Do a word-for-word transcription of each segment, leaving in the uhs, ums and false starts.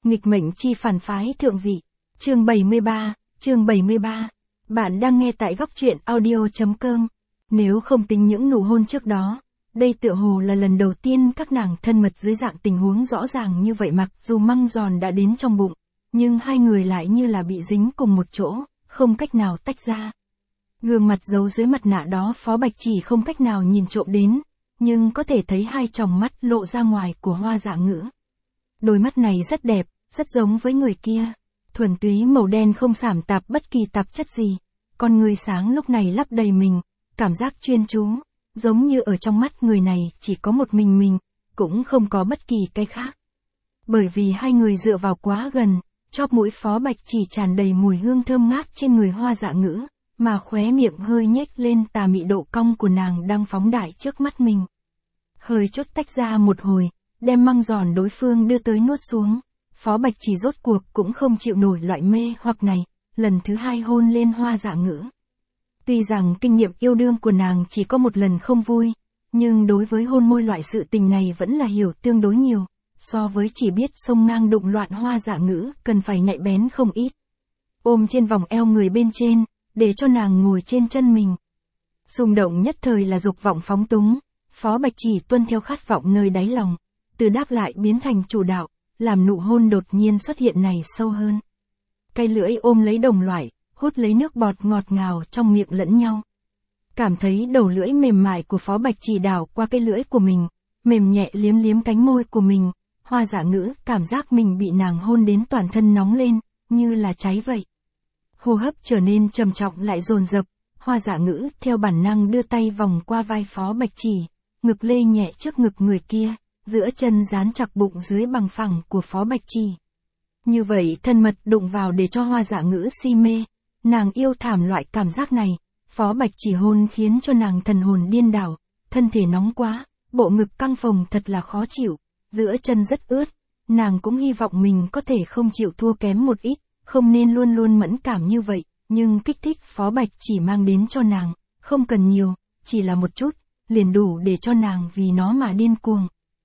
Nghịch mệnh chi phản phái thượng vị. Chương bảy mươi ba, chương bảy mươi ba. Bạn đang nghe tại góc truyện audio.com. Nếu không tính những nụ hôn trước đó, đây tựa hồ là lần đầu tiên các nàng thân mật dưới dạng tình huống rõ ràng như vậy, mặc dù măng giòn đã đến trong bụng, nhưng hai người lại như là bị dính cùng một chỗ, không cách nào tách ra. Gương mặt giấu dưới mặt nạ đó Phó Bạch Chỉ không cách nào nhìn trộm đến, nhưng có thể thấy hai tròng mắt lộ ra ngoài của Hoa Dạ Ngữ. Đôi mắt này rất đẹp, rất giống với người kia, thuần túy màu đen không xảm tạp bất kỳ tạp chất gì, con người sáng lúc này lấp đầy mình, cảm giác chuyên chú, giống như ở trong mắt người này chỉ có một mình mình, cũng không có bất kỳ cái khác. Bởi vì hai người dựa vào quá gần, chóp mũi Phó Bạch Chỉ tràn đầy mùi hương thơm ngát trên người Hoa Dạ Ngữ, mà khóe miệng hơi nhếch lên, tà mị độ cong của nàng đang phóng đại trước mắt mình. Hơi chốt tách ra một hồi, đem măng giòn đối phương đưa tới nuốt xuống. Phó Bạch Chỉ rốt cuộc cũng không chịu nổi loại mê hoặc này, lần thứ hai hôn lên Hoa Dạ Ngữ. Tuy rằng kinh nghiệm yêu đương của nàng chỉ có một lần không vui, nhưng đối với hôn môi loại sự tình này vẫn là hiểu tương đối nhiều, so với chỉ biết xông ngang đụng loạn Hoa Dạ Ngữ cần phải nhạy bén không ít. Ôm trên vòng eo người bên trên, để cho nàng ngồi trên chân mình. Xung động nhất thời là dục vọng phóng túng, Phó Bạch Chỉ tuân theo khát vọng nơi đáy lòng, từ đáp lại biến thành chủ đạo, làm nụ hôn đột nhiên xuất hiện này sâu hơn. Cây lưỡi ôm lấy đồng loại, hút lấy nước bọt ngọt ngào trong miệng lẫn nhau. Cảm thấy đầu lưỡi mềm mại của Phó Bạch Chỉ đảo qua cây lưỡi của mình, mềm nhẹ liếm liếm cánh môi của mình, Hoa Dạ Ngữ cảm giác mình bị nàng hôn đến toàn thân nóng lên, như là cháy vậy. Hô hấp trở nên trầm trọng lại dồn dập, Hoa Dạ Ngữ theo bản năng đưa tay vòng qua vai Phó Bạch Chỉ, ngực lê nhẹ trước ngực người kia, giữa chân dán chặt bụng dưới bằng phẳng của Phó Bạch Chỉ. Như vậy thân mật đụng vào để cho Hoa Dạ Ngữ si mê, nàng yêu thảm loại cảm giác này, Phó Bạch Chỉ hôn khiến cho nàng thần hồn điên đảo, thân thể nóng quá, bộ ngực căng phồng thật là khó chịu, giữa chân rất ướt, nàng cũng hy vọng mình có thể không chịu thua kém một ít, không nên luôn luôn mẫn cảm như vậy, nhưng kích thích Phó Bạch Chỉ mang đến cho nàng, không cần nhiều, chỉ là một chút, liền đủ để cho nàng vì nó mà điên cuồng.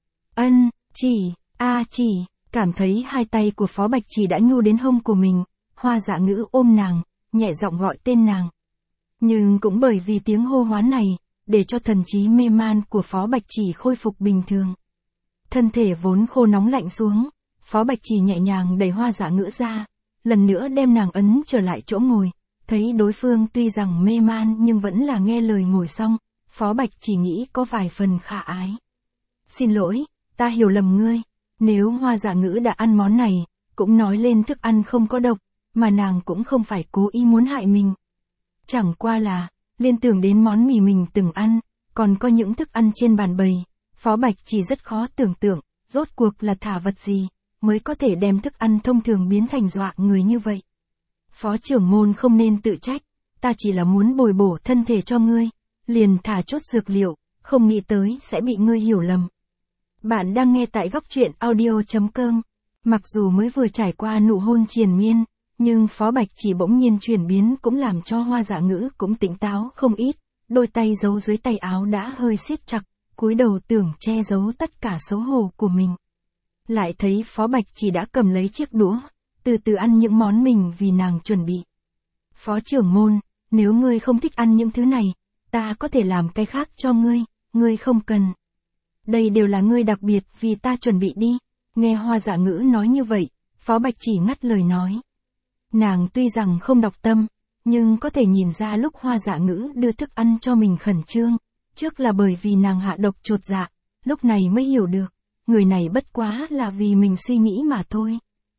Ân, Chỉ, a Chỉ, cảm thấy hai tay của Phó Bạch Chỉ đã nhu đến hông của mình, Hoa Dạ Ngữ ôm nàng, nhẹ giọng gọi tên nàng. Nhưng cũng bởi vì tiếng hô hoán này, để cho thần trí mê man của Phó Bạch Chỉ khôi phục bình thường. Thân thể vốn khô nóng lạnh xuống, Phó Bạch Chỉ nhẹ nhàng đẩy Hoa Dạ Ngữ ra, lần nữa đem nàng ấn trở lại chỗ ngồi, thấy đối phương tuy rằng mê man nhưng vẫn là nghe lời ngồi xong, Phó Bạch Chỉ nghĩ có vài phần khả ái. Xin lỗi, ta hiểu lầm ngươi, nếu Hoa Dạ Ngữ đã ăn món này, cũng nói lên thức ăn không có độc, mà nàng cũng không phải cố ý muốn hại mình. Chẳng qua là, liên tưởng đến món mì mình từng ăn, còn có những thức ăn trên bàn bày, Phó Bạch Chỉ rất khó tưởng tượng, rốt cuộc là thả vật gì, mới có thể đem thức ăn thông thường biến thành dọa người như vậy. Phó trưởng môn không nên tự trách, ta chỉ là muốn bồi bổ thân thể cho ngươi, liền thả chốt dược liệu, không nghĩ tới sẽ bị ngươi hiểu lầm. Bạn đang nghe tại góc truyện audio.com. Mặc dù mới vừa trải qua nụ hôn triền miên, nhưng Phó Bạch Chỉ bỗng nhiên chuyển biến cũng làm cho Hoa Dạ Ngữ cũng tỉnh táo không ít, đôi tay giấu dưới tay áo đã hơi siết chặt, cúi đầu tưởng che giấu tất cả xấu hổ của mình. Lại thấy Phó Bạch Chỉ đã cầm lấy chiếc đũa, từ từ ăn những món mình vì nàng chuẩn bị. Phó trưởng môn, nếu ngươi không thích ăn những thứ này, ta có thể làm cái khác cho ngươi, ngươi không cần. Đây đều là ngươi đặc biệt vì ta chuẩn bị đi. Nghe Hoa Dạ Ngữ nói như vậy, Phó Bạch Chỉ ngắt lời nói. Nàng tuy rằng không đọc tâm, nhưng có thể nhìn ra lúc Hoa Dạ Ngữ đưa thức ăn cho mình khẩn trương, trước là bởi vì nàng hạ độc chột dạ, lúc này mới hiểu được, người này bất quá là vì mình suy nghĩ mà thôi.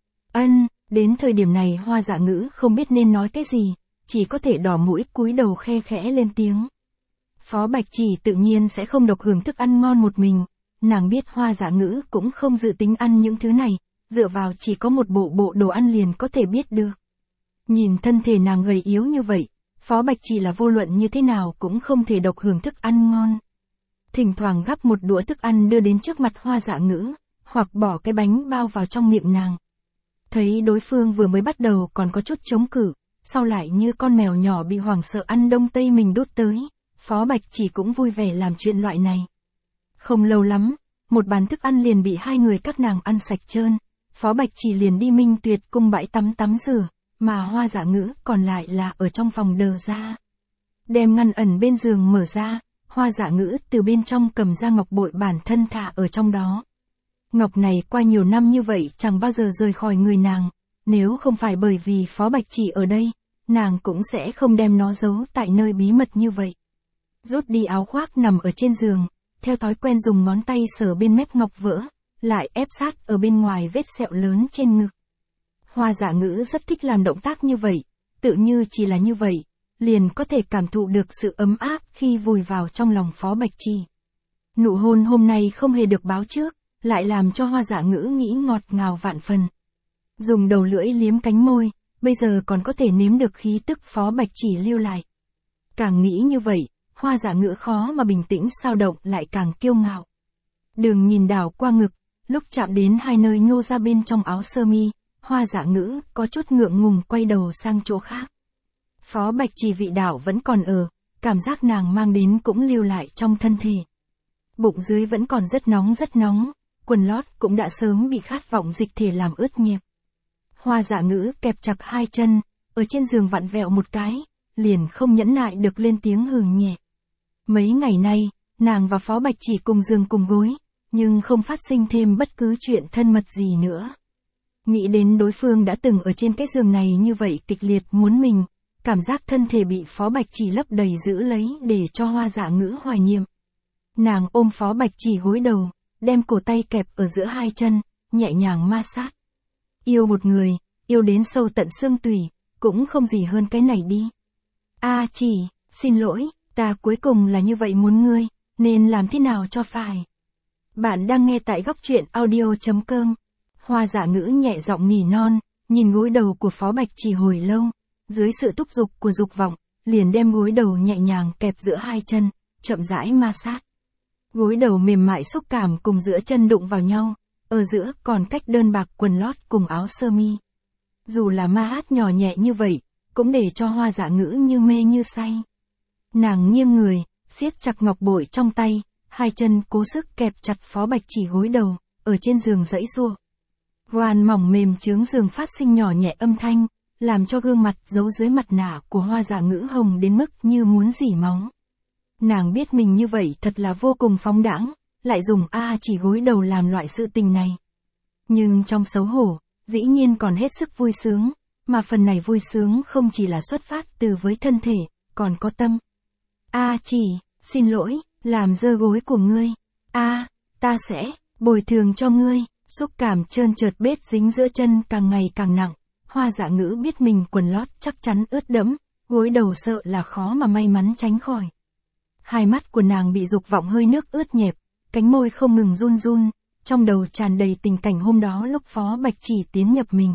Ân, đến thời điểm này Hoa Dạ Ngữ không biết nên nói cái gì, chỉ có thể đỏ mũi cúi đầu khe khẽ lên tiếng. Phó Bạch Chỉ tự nhiên sẽ không độc hưởng thức ăn ngon một mình, nàng biết Hoa Dạ Ngữ cũng không dự tính ăn những thứ này, dựa vào chỉ có một bộ bộ đồ ăn liền có thể biết được. Nhìn thân thể nàng gầy yếu như vậy, Phó Bạch Chỉ là vô luận như thế nào cũng không thể độc hưởng thức ăn ngon. Thỉnh thoảng gắp một đũa thức ăn đưa đến trước mặt Hoa Dạ Ngữ, hoặc bỏ cái bánh bao vào trong miệng nàng. Thấy đối phương vừa mới bắt đầu còn có chút chống cự, sau lại như con mèo nhỏ bị hoảng sợ ăn đông tây mình đút tới, Phó Bạch Chỉ cũng vui vẻ làm chuyện loại này. Không lâu lắm, một bàn thức ăn liền bị hai người các nàng ăn sạch trơn, Phó Bạch Chỉ liền đi Minh Tuyệt cung bãi tắm tắm rửa, mà Hoa Dạ Ngữ còn lại là ở trong phòng đờ ra. Đem ngăn ẩn bên giường mở ra, Hoa Dạ Ngữ từ bên trong cầm ra ngọc bội bản thân thả ở trong đó. Ngọc này qua nhiều năm như vậy chẳng bao giờ rời khỏi người nàng, nếu không phải bởi vì Phó Bạch Chỉ ở đây, nàng cũng sẽ không đem nó giấu tại nơi bí mật như vậy. Rút đi áo khoác nằm ở trên giường, theo thói quen dùng ngón tay sờ bên mép ngọc vỡ, lại ép sát ở bên ngoài vết sẹo lớn trên ngực. Hoa Dạ Ngữ rất thích làm động tác như vậy, tự như chỉ là như vậy, liền có thể cảm thụ được sự ấm áp khi vùi vào trong lòng Phó Bạch Chỉ. Nụ hôn hôm nay không hề được báo trước, lại làm cho Hoa Dạ Ngữ nghĩ ngọt ngào vạn phần. Dùng đầu lưỡi liếm cánh môi, bây giờ còn có thể nếm được khí tức Phó Bạch Chỉ lưu lại. Càng nghĩ như vậy, Hoa Dạ Ngữ khó mà bình tĩnh sao động lại càng kiêu ngạo. Đường nhìn đảo qua ngực, lúc chạm đến hai nơi nhô ra bên trong áo sơ mi, Hoa Dạ Ngữ có chút ngượng ngùng quay đầu sang chỗ khác. Phó Bạch Chỉ vị đạo vẫn còn ở, cảm giác nàng mang đến cũng lưu lại trong thân thể. Bụng dưới vẫn còn rất nóng rất nóng, quần lót cũng đã sớm bị khát vọng dịch thể làm ướt nhẹp. Hoa Dạ Ngữ kẹp chặt hai chân, ở trên giường vặn vẹo một cái, liền không nhẫn nại được lên tiếng hừ nhẹ. Mấy ngày nay, nàng và Phó Bạch Chỉ cùng giường cùng gối, nhưng không phát sinh thêm bất cứ chuyện thân mật gì nữa. Nghĩ đến đối phương đã từng ở trên cái giường này như vậy kịch liệt muốn mình, cảm giác thân thể bị Phó Bạch Chỉ lấp đầy giữ lấy để cho Hoa Dạ Ngữ hoài niệm. Nàng ôm Phó Bạch Chỉ gối đầu, đem cổ tay kẹp ở giữa hai chân, nhẹ nhàng ma sát. Yêu một người, yêu đến sâu tận xương tủy, cũng không gì hơn cái này đi. A Chỉ, xin lỗi, ta cuối cùng là như vậy muốn ngươi, nên làm thế nào cho phải. Bạn đang nghe tại góc truyện audio chấm com. Hoa Dạ Ngữ nhẹ giọng nỉ non, nhìn gối đầu của Phó Bạch Chỉ hồi lâu, dưới sự thúc giục của dục vọng, liền đem gối đầu nhẹ nhàng kẹp giữa hai chân, chậm rãi ma sát. Gối đầu mềm mại xúc cảm cùng giữa chân đụng vào nhau, ở giữa còn cách đơn bạc quần lót cùng áo sơ mi. Dù là ma hát nhỏ nhẹ như vậy, cũng để cho Hoa Dạ Ngữ như mê như say. Nàng nghiêng người, siết chặt ngọc bội trong tay, hai chân cố sức kẹp chặt Phó Bạch Chỉ gối đầu, ở trên giường giãy giụa. Voan mỏng mềm chướng giường phát sinh nhỏ nhẹ âm thanh, làm cho gương mặt giấu dưới mặt nạ của Hoa Dạ Ngữ hồng đến mức như muốn rỉ máu. Nàng biết mình như vậy thật là vô cùng phóng đãng, lại dùng A Chỉ gối đầu làm loại sự tình này. Nhưng trong xấu hổ, dĩ nhiên còn hết sức vui sướng, mà phần này vui sướng không chỉ là xuất phát từ với thân thể, còn có tâm. A Chỉ, xin lỗi, làm dơ gối của ngươi. A, ta sẽ bồi thường cho ngươi. Xúc cảm trơn trượt bết dính giữa chân càng ngày càng nặng, Hoa Dạ Ngữ biết mình quần lót chắc chắn ướt đẫm, gối đầu sợ là khó mà may mắn tránh khỏi. Hai mắt của nàng bị dục vọng hơi nước ướt nhẹp, cánh môi không ngừng run run, trong đầu tràn đầy tình cảnh hôm đó lúc Phó Bạch Chỉ tiến nhập mình.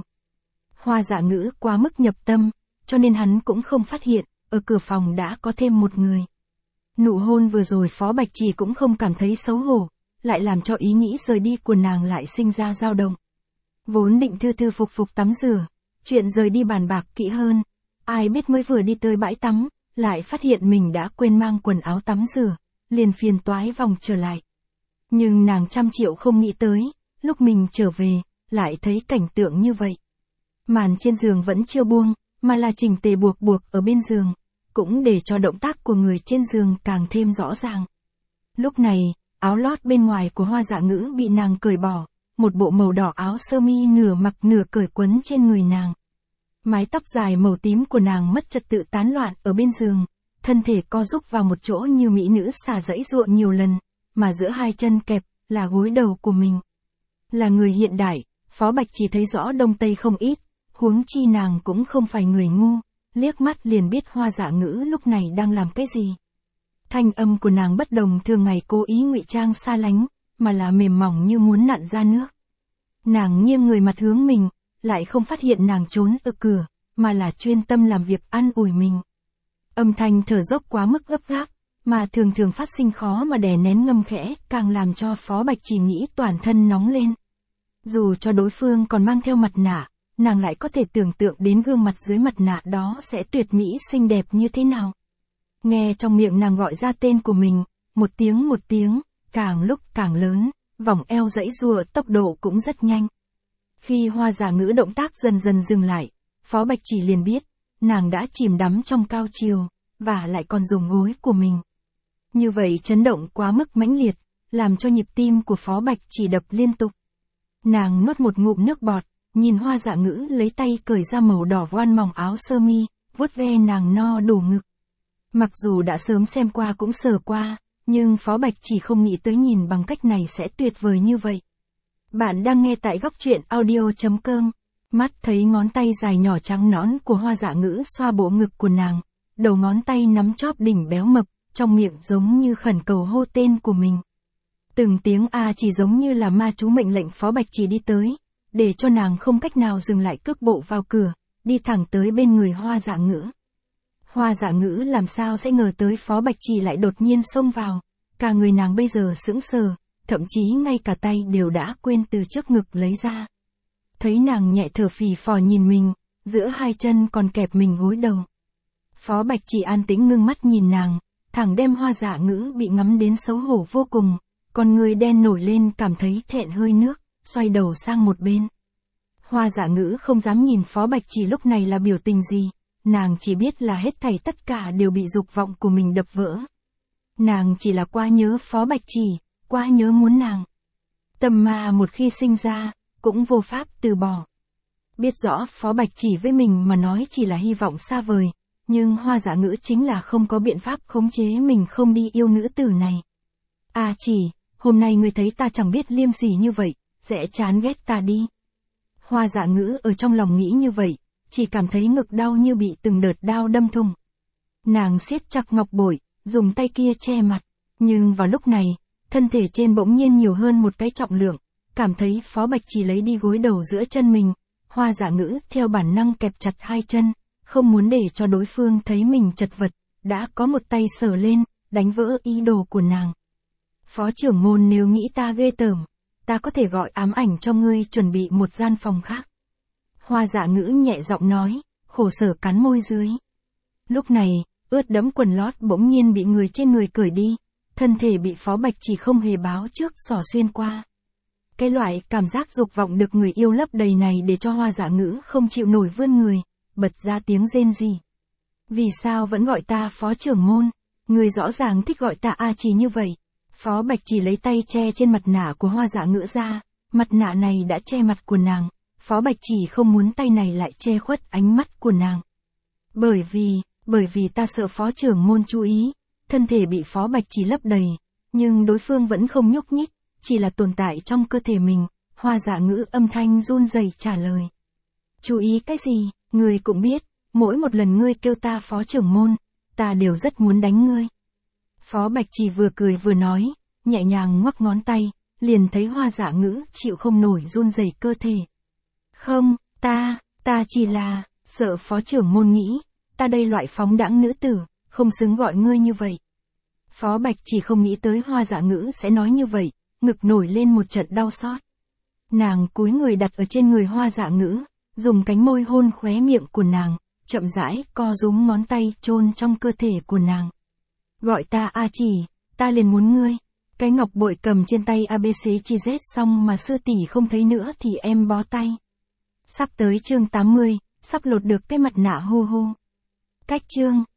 Hoa Dạ Ngữ quá mức nhập tâm, cho nên hắn cũng không phát hiện, ở cửa phòng đã có thêm một người. Nụ hôn vừa rồi Phó Bạch Chỉ cũng không cảm thấy xấu hổ, lại làm cho ý nghĩ rời đi của nàng lại sinh ra dao động. Vốn định thư thư phục phục tắm rửa, chuyện rời đi bàn bạc kỹ hơn, ai biết mới vừa đi tới bãi tắm, lại phát hiện mình đã quên mang quần áo tắm rửa, liền phiền toái vòng trở lại. Nhưng nàng trăm triệu không nghĩ tới, lúc mình trở về, lại thấy cảnh tượng như vậy. Màn trên giường vẫn chưa buông, mà là chỉnh tề buộc buộc ở bên giường, cũng để cho động tác của người trên giường càng thêm rõ ràng. Lúc này, áo lót bên ngoài của Hoa Dạ Ngữ bị nàng cởi bỏ, một bộ màu đỏ áo sơ mi nửa mặc nửa cởi quấn trên người nàng. Mái tóc dài màu tím của nàng mất trật tự tán loạn ở bên giường, thân thể co rúc vào một chỗ như mỹ nữ xả giãy giụa nhiều lần, mà giữa hai chân kẹp là gối đầu của mình. Là người hiện đại, Phó Bạch Chỉ thấy rõ đông tây không ít, huống chi nàng cũng không phải người ngu, liếc mắt liền biết Hoa Dạ Ngữ lúc này đang làm cái gì. Thanh âm của nàng bất đồng thường ngày cố ý ngụy trang xa lánh, mà là mềm mỏng như muốn nặn ra nước. Nàng nghiêng người mặt hướng mình, lại không phát hiện nàng trốn ở cửa, mà là chuyên tâm làm việc an ủi mình. Âm thanh thở dốc quá mức gấp gáp, mà thường thường phát sinh khó mà đè nén ngâm khẽ, càng làm cho Phó Bạch Chỉ nghĩ toàn thân nóng lên. Dù cho đối phương còn mang theo mặt nạ, nàng lại có thể tưởng tượng đến gương mặt dưới mặt nạ đó sẽ tuyệt mỹ xinh đẹp như thế nào. Nghe trong miệng nàng gọi ra tên của mình, một tiếng một tiếng, càng lúc càng lớn, vòng eo giãy giụa tốc độ cũng rất nhanh. Khi Hoa Dạ Ngữ động tác dần dần dừng lại, Phó Bạch Chỉ liền biết, nàng đã chìm đắm trong cao chiều, và lại còn dùng gối của mình. Như vậy chấn động quá mức mãnh liệt, làm cho nhịp tim của Phó Bạch Chỉ đập liên tục. Nàng nuốt một ngụm nước bọt, nhìn Hoa Dạ Ngữ lấy tay cởi ra màu đỏ voan mỏng áo sơ mi, vuốt ve nàng no đủ ngực. Mặc dù đã sớm xem qua cũng sờ qua, nhưng Phó Bạch Chỉ không nghĩ tới nhìn bằng cách này sẽ tuyệt vời như vậy. Bạn đang nghe tại góc truyện audio.com. Mắt thấy ngón tay dài nhỏ trắng nõn của Hoa Dạ Ngữ xoa bộ ngực của nàng, đầu ngón tay nắm chóp đỉnh béo mập, trong miệng giống như khẩn cầu hô tên của mình. Từng tiếng a chỉ giống như là ma chú mệnh lệnh Phó Bạch Chỉ đi tới, để cho nàng không cách nào dừng lại cước bộ vào cửa, đi thẳng tới bên người Hoa Dạ Ngữ. Hoa Dạ Ngữ làm sao sẽ ngờ tới Phó Bạch Chỉ lại đột nhiên xông vào, cả người nàng bây giờ sững sờ, thậm chí ngay cả tay đều đã quên từ trước ngực lấy ra. Thấy nàng nhẹ thở phì phò nhìn mình, giữa hai chân còn kẹp mình gối đầu. Phó Bạch Chỉ an tĩnh ngưng mắt nhìn nàng, thẳng đem Hoa Dạ Ngữ bị ngắm đến xấu hổ vô cùng, còn người đen nổi lên cảm thấy thẹn hơi nước, xoay đầu sang một bên. Hoa Dạ Ngữ không dám nhìn Phó Bạch Chỉ lúc này là biểu tình gì, nàng chỉ biết là hết thảy tất cả đều bị dục vọng của mình đập vỡ. Nàng chỉ là quá nhớ Phó Bạch Chỉ, quá nhớ muốn nàng. Tâm ma một khi sinh ra, cũng vô pháp từ bỏ. Biết rõ Phó Bạch Chỉ với mình mà nói chỉ là hy vọng xa vời, nhưng Hoa Dạ Ngữ chính là không có biện pháp khống chế mình không đi yêu nữ tử này. À Chỉ, hôm nay ngươi thấy ta chẳng biết liêm sỉ như vậy, dễ chán ghét ta đi. Hoa Dạ Ngữ ở trong lòng nghĩ như vậy, chỉ cảm thấy ngực đau như bị từng đợt đao đâm thủng. Nàng siết chặt ngọc bội, dùng tay kia che mặt, nhưng vào lúc này, thân thể trên bỗng nhiên nhiều hơn một cái trọng lượng, cảm thấy Phó Bạch Chỉ lấy đi gối đầu giữa chân mình, Hoa Dạ Ngữ theo bản năng kẹp chặt hai chân, không muốn để cho đối phương thấy mình chật vật, đã có một tay sờ lên, đánh vỡ ý đồ của nàng. Phó trưởng môn nếu nghĩ ta ghê tởm, ta có thể gọi ám ảnh cho ngươi chuẩn bị một gian phòng khác. Hoa Dạ Ngữ nhẹ giọng nói, khổ sở cắn môi dưới. Lúc này, ướt đẫm quần lót bỗng nhiên bị người trên người cởi đi, thân thể bị Phó Bạch Chỉ không hề báo trước xỏ xuyên qua. Cái loại cảm giác dục vọng được người yêu lấp đầy này để cho Hoa Dạ Ngữ không chịu nổi vươn người, bật ra tiếng rên rỉ. Vì sao vẫn gọi ta Phó trưởng môn, người rõ ràng thích gọi ta A Chỉ như vậy. Phó Bạch Chỉ lấy tay che trên mặt nạ của Hoa Dạ Ngữ ra, mặt nạ này đã che mặt của nàng, Phó Bạch Chỉ không muốn tay này lại che khuất ánh mắt của nàng. Bởi vì, bởi vì ta sợ Phó trưởng môn chú ý, thân thể bị Phó Bạch Chỉ lấp đầy, nhưng đối phương vẫn không nhúc nhích, chỉ là tồn tại trong cơ thể mình, Hoa Dạ Ngữ âm thanh run rẩy trả lời. Chú ý cái gì, ngươi cũng biết, mỗi một lần ngươi kêu ta Phó trưởng môn, ta đều rất muốn đánh ngươi. Phó Bạch Chỉ vừa cười vừa nói, nhẹ nhàng ngoắc ngón tay, liền thấy Hoa Dạ Ngữ chịu không nổi run rẩy cơ thể. Không, ta, ta chỉ là, sợ Phó trưởng môn nghĩ, ta đây loại phóng đãng nữ tử, không xứng gọi ngươi như vậy. Phó Bạch Chỉ không nghĩ tới Hoa Dạ Ngữ sẽ nói như vậy, ngực nổi lên một trận đau xót. Nàng cúi người đặt ở trên người Hoa Dạ Ngữ, dùng cánh môi hôn khóe miệng của nàng, chậm rãi co rúm ngón tay chôn trong cơ thể của nàng. Gọi ta A Chỉ, ta liền muốn ngươi. Cái ngọc bội cầm trên tay a bê xê chi Z xong mà sư tỷ không thấy nữa thì em bó tay. Sắp tới chương tám mươi, sắp lột được cái mặt nạ hu hu. Cách chương